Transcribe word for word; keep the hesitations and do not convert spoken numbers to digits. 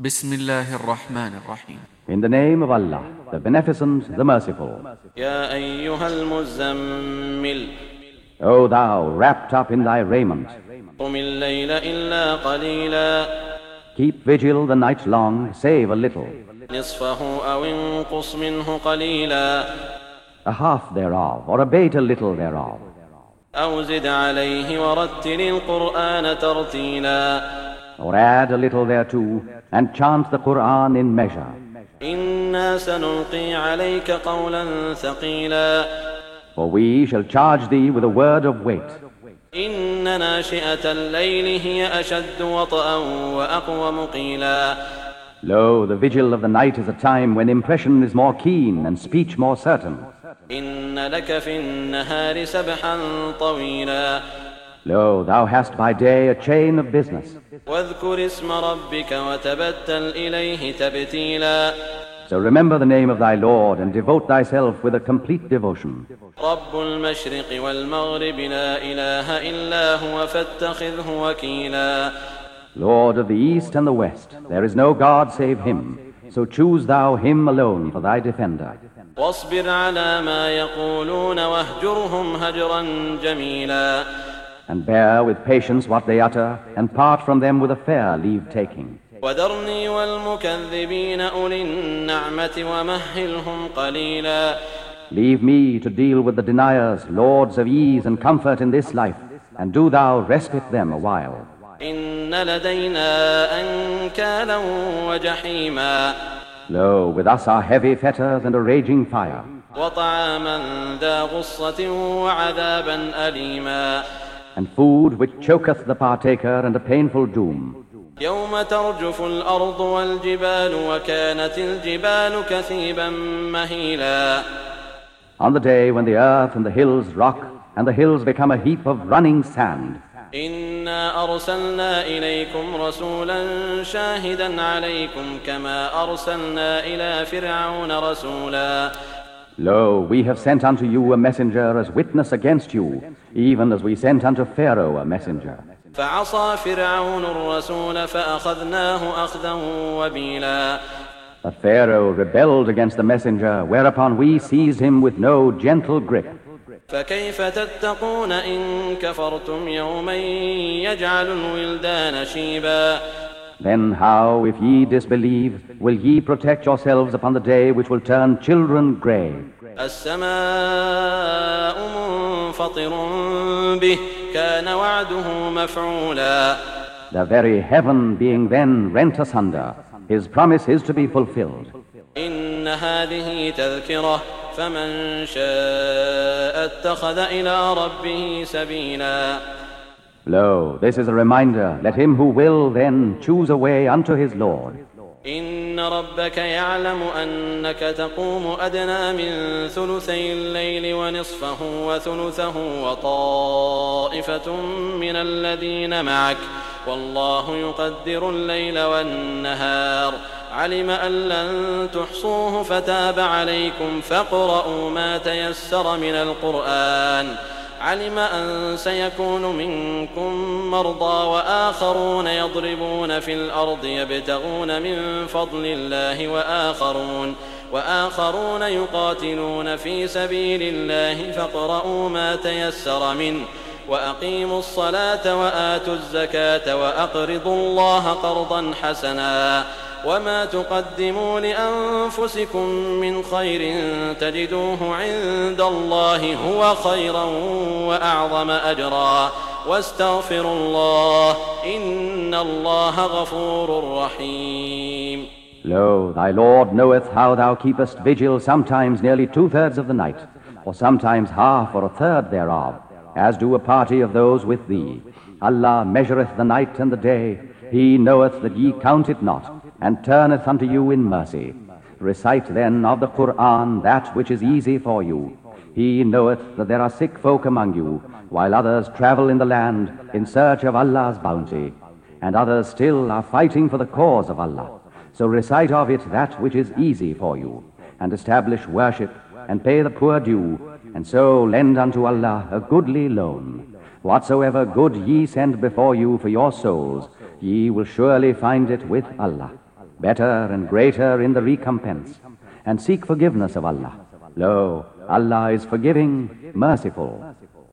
Bismillahir Rahmanir Rahim. In the name of Allah, the Beneficent, the Merciful. يا أيها المزمل O thou, wrapped up in thy raiment, قم الليل إلا قليلا keep vigil the night long, save a little, نصفه أو انقص منه قليلا a half thereof, or abate a little thereof. أو زد عليه ورتل القرآن ترتيلا Or add a little thereto, and chant the Qur'an in measure. إنا سنلقي عليك قولا ثقيلا For we shall charge thee with a word of weight. إن ناشئة الليل هي أشد وطئا وأقوم قيلا Lo, the vigil of the night is a time when impression is more keen and speech more certain. إن لك في النهار سبحا طويلا Lo, thou hast by day a chain of business. واذكر اسم ربك وتبتل إليه تبتيلا So remember the name of thy Lord and devote thyself with a complete devotion. رب المشرق والمغرب لا إله إلا هو فاتخذه وكيلا Lord of the east and the west, there is no God save him. So choose thou him alone for thy defender. واصبر على ما يقولون واهجرهم هجرا جميلا And bear with patience what they utter, and part from them with a fair leave-taking. وذرني والمكذبين أولي النعمة ومهلهم قليلا Leave me to deal with the deniers, lords of ease and comfort in this life, and do thou respite them a while. إن لدينا أنكالا وجحيما Lo, with us are heavy fetters and a raging fire, وطعاما ذا غصة وعذابا أليما and food which choketh the partaker and a painful doom. يوم ترجف الأرض والجبال وكانت الجبال كثيبا مهيلا On the day when the earth and the hills rock, and the hills become a heap of running sand. إنا أرسلنا إليكم رسولا شاهدا عليكم كما أرسلنا إلى فرعون رسولا Lo, we have sent unto you a messenger as witness against you, even as we sent unto Pharaoh a messenger. فعصى فرعون الرسول فأخذناه أخذا وبيلا But Pharaoh rebelled against the messenger, whereupon we seized him with no gentle grip. فكيف تتقون إن كفرتم يوما يجعل الولدان شيبا Then how, if ye disbelieve, will ye protect yourselves upon the day which will turn children grey? السماء منفطر به كان وعده مفعولا The very heaven being then rent asunder, his promise is to be fulfilled. إن هذه تذكرة فمن شاء اتخذ إلى ربه سبيلا Lo, this is a reminder, let him who will then choose a way unto his Lord. إن ربك يعلم أنك تقوم أدنى من ثلثي الليل ونصفه وثلثه وطائفة من الذين معك والله يقدر الليل والنهار علم أن لن تحصوه فتاب عليكم فاقرؤوا ما تيسر من القرآن علم أن سيكون منكم مرضى وآخرون يضربون في الأرض يبتغون من فضل الله وآخرون وآخرون يقاتلون في سبيل الله فاقرؤوا ما تيسر منه وأقيموا الصلاة وآتوا الزكاة وأقرضوا الله قرضا حسنا وما تقدموا لأنفسكم من خير تجدوه عند الله هو خيرا وأعظم أجرا واستغفروا الله إن الله غفور رحيم Lo, thy Lord knoweth how thou keepest vigil sometimes nearly two-thirds of the night, or sometimes half or a third thereof, as do a party of those with thee. Allah measureth the night and the day, he knoweth that ye count it not, and turneth unto you in mercy. Recite then of the Qur'an that which is easy for you. He knoweth that there are sick folk among you, while others travel in the land in search of Allah's bounty, and others still are fighting for the cause of Allah. So recite of it that which is easy for you, and establish worship, and pay the poor due, and so lend unto Allah a goodly loan. Whatsoever good ye send before you for your souls, ye will surely find it with Allah. better and greater in the recompense, and seek forgiveness of Allah. Lo, Allah is forgiving, merciful.